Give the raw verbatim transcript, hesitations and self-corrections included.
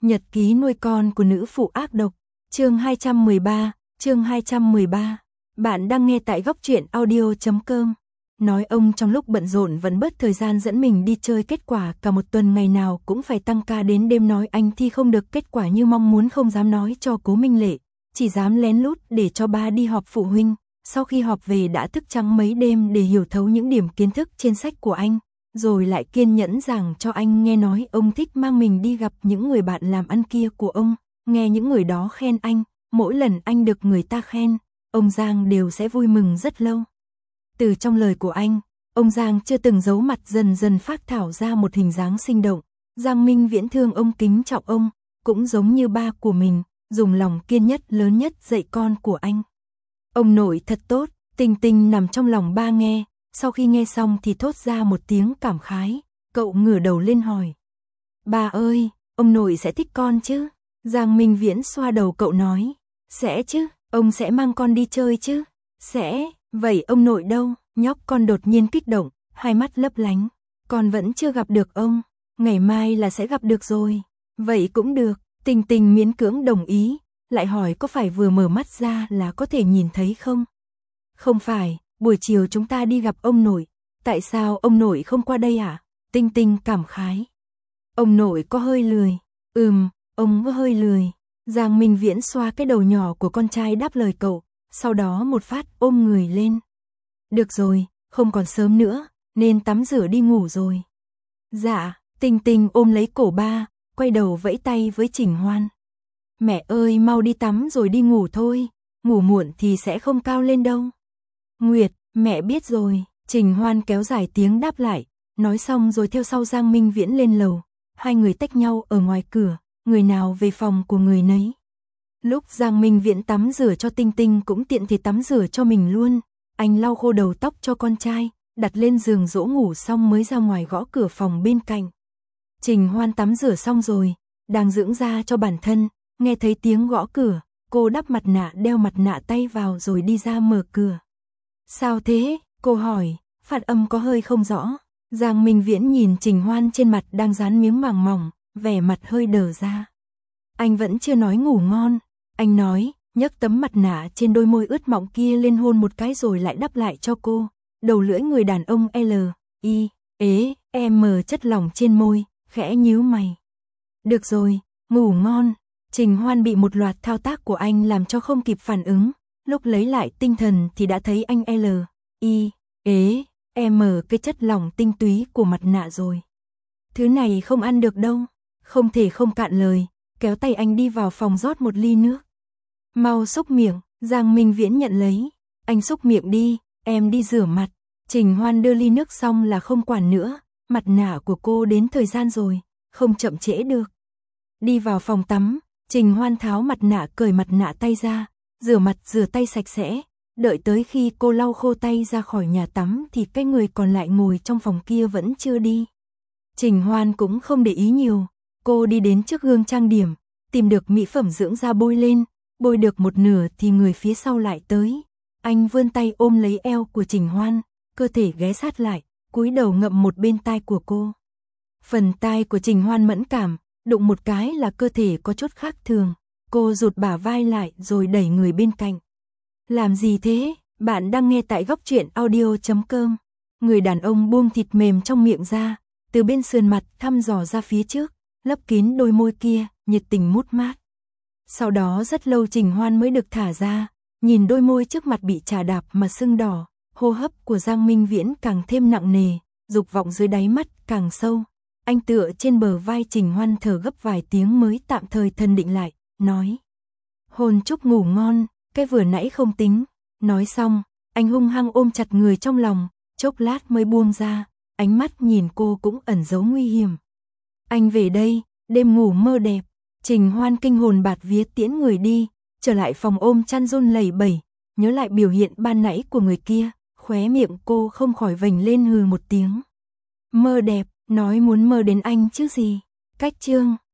Nhật ký nuôi con của nữ phụ ác độc, chương hai trăm mười ba, chương hai trăm mười ba. Bạn đang nghe tại góc truyện audio chấm com. Nói ông trong lúc bận rộn vẫn bớt thời gian dẫn mình đi chơi, kết quả cả một tuần ngày nào cũng phải tăng ca đến đêm, nói anh thi không được kết quả như mong muốn, không dám nói cho Cố Minh Lệ, chỉ dám lén lút để cho ba đi họp phụ huynh. Sau khi họp về đã thức trắng mấy đêm để hiểu thấu những điểm kiến thức trên sách của anh, rồi lại kiên nhẫn giảng cho anh nghe, nói ông thích mang mình đi gặp những người bạn làm ăn kia của ông, nghe những người đó khen anh, mỗi lần anh được người ta khen, ông Giang đều sẽ vui mừng rất lâu. Từ trong lời của anh, ông Giang chưa từng giấu mặt dần dần phác thảo ra một hình dáng sinh động. Giang Minh Viễn thương ông, kính trọng ông, cũng giống như ba của mình, dùng lòng kiên nhất lớn nhất dạy con của anh. Ông nội thật tốt. Tình Tình nằm trong lòng ba nghe, sau khi nghe xong thì thốt ra một tiếng cảm khái, cậu ngửa đầu lên hỏi. Ba ơi, ông nội sẽ thích con chứ? Giang Minh Viễn xoa đầu cậu nói, sẽ chứ, ông sẽ mang con đi chơi chứ? Sẽ, vậy ông nội đâu? Nhóc con đột nhiên kích động, hai mắt lấp lánh. Con vẫn chưa gặp được ông, ngày mai là sẽ gặp được rồi. Vậy cũng được. Tình Tình miễn cưỡng đồng ý, lại hỏi có phải vừa mở mắt ra là có thể nhìn thấy không? Không phải, buổi chiều chúng ta đi gặp ông nội, tại sao ông nội không qua đây à? Tinh Tinh cảm khái. Ông nội có hơi lười. Ừm, ông có hơi lười. Giang Minh Viễn xoa cái đầu nhỏ của con trai đáp lời cậu, sau đó một phát ôm người lên. Được rồi, không còn sớm nữa, nên tắm rửa đi ngủ rồi. Dạ. Tinh Tinh ôm lấy cổ ba, quay đầu vẫy tay với Trình Hoan. Mẹ ơi, mau đi tắm rồi đi ngủ thôi, ngủ muộn thì sẽ không cao lên đâu. Nguyệt, mẹ biết rồi. Trình Hoan kéo dài tiếng đáp lại, nói xong rồi theo sau Giang Minh Viễn lên lầu. Hai người tách nhau ở ngoài cửa, người nào về phòng của người nấy. Lúc Giang Minh Viễn tắm rửa cho Tinh Tinh cũng tiện thì tắm rửa cho mình luôn. Anh lau khô đầu tóc cho con trai, đặt lên giường dỗ ngủ xong mới ra ngoài gõ cửa phòng bên cạnh. Trình Hoan tắm rửa xong rồi, đang dưỡng da cho bản thân, nghe thấy tiếng gõ cửa, cô đắp mặt nạ, đeo mặt nạ tay vào rồi đi ra mở cửa. Sao thế? Cô hỏi, phát âm có hơi không rõ. Giang Minh Viễn nhìn Trình Hoan trên mặt đang dán miếng màng mỏng, vẻ mặt hơi đờ ra. Anh vẫn chưa nói ngủ ngon. Anh nói, nhấc tấm mặt nạ trên đôi môi ướt mọng kia lên hôn một cái rồi lại đắp lại cho cô. Đầu lưỡi người đàn ông L, I, ế, M chất lỏng trên môi, khẽ nhíu mày. Được rồi, ngủ ngon. Trình Hoan bị một loạt thao tác của anh làm cho không kịp phản ứng. Lúc lấy lại tinh thần thì đã thấy anh L, I, ế, M cái chất lỏng tinh túy của mặt nạ rồi. Thứ này không ăn được đâu. Không thể không cạn lời, kéo tay anh đi vào phòng rót một ly nước. Mau xúc miệng. Giang Minh Viễn nhận lấy. Anh xúc miệng đi, em đi rửa mặt. Trình Hoan đưa ly nước xong là không quản nữa. Mặt nạ của cô đến thời gian rồi, không chậm trễ được. Đi vào phòng tắm, Trình Hoan tháo mặt nạ, cởi mặt nạ tay ra, rửa mặt rửa tay sạch sẽ. Đợi tới khi cô lau khô tay ra khỏi nhà tắm thì cái người còn lại ngồi trong phòng kia vẫn chưa đi. Trình Hoan cũng không để ý nhiều, cô đi đến trước gương trang điểm, tìm được mỹ phẩm dưỡng da bôi lên, bôi được một nửa thì người phía sau lại tới. Anh vươn tay ôm lấy eo của Trình Hoan, cơ thể ghé sát lại, cúi đầu ngậm một bên tai của cô. Phần tai của Trình Hoan mẫn cảm, đụng một cái là cơ thể có chút khác thường. Cô rụt bả vai lại rồi đẩy người bên cạnh. Làm gì thế? Bạn đang nghe tại góc truyện audio chấm com. Người đàn ông buông thịt mềm trong miệng ra, từ bên sườn mặt thăm dò ra phía trước, lấp kín đôi môi kia, nhiệt tình mút mát. Sau đó rất lâu Trình Hoan mới được thả ra, nhìn đôi môi trước mặt bị chà đạp mà sưng đỏ, hô hấp của Giang Minh Viễn càng thêm nặng nề, dục vọng dưới đáy mắt càng sâu. Anh tựa trên bờ vai Trình Hoan thở gấp vài tiếng mới tạm thời thân định lại, nói. Hôn chúc ngủ ngon, cái vừa nãy không tính. Nói xong, anh hung hăng ôm chặt người trong lòng, chốc lát mới buông ra, ánh mắt nhìn cô cũng ẩn giấu nguy hiểm. Anh về đây, đêm ngủ mơ đẹp. Trình Hoan kinh hồn bạt vía tiễn người đi, trở lại phòng ôm chăn run lẩy bẩy, nhớ lại biểu hiện ban nãy của người kia, khóe miệng cô không khỏi vểnh lên hừ một tiếng. Mơ đẹp, nói muốn mơ đến anh chứ gì. Cách chương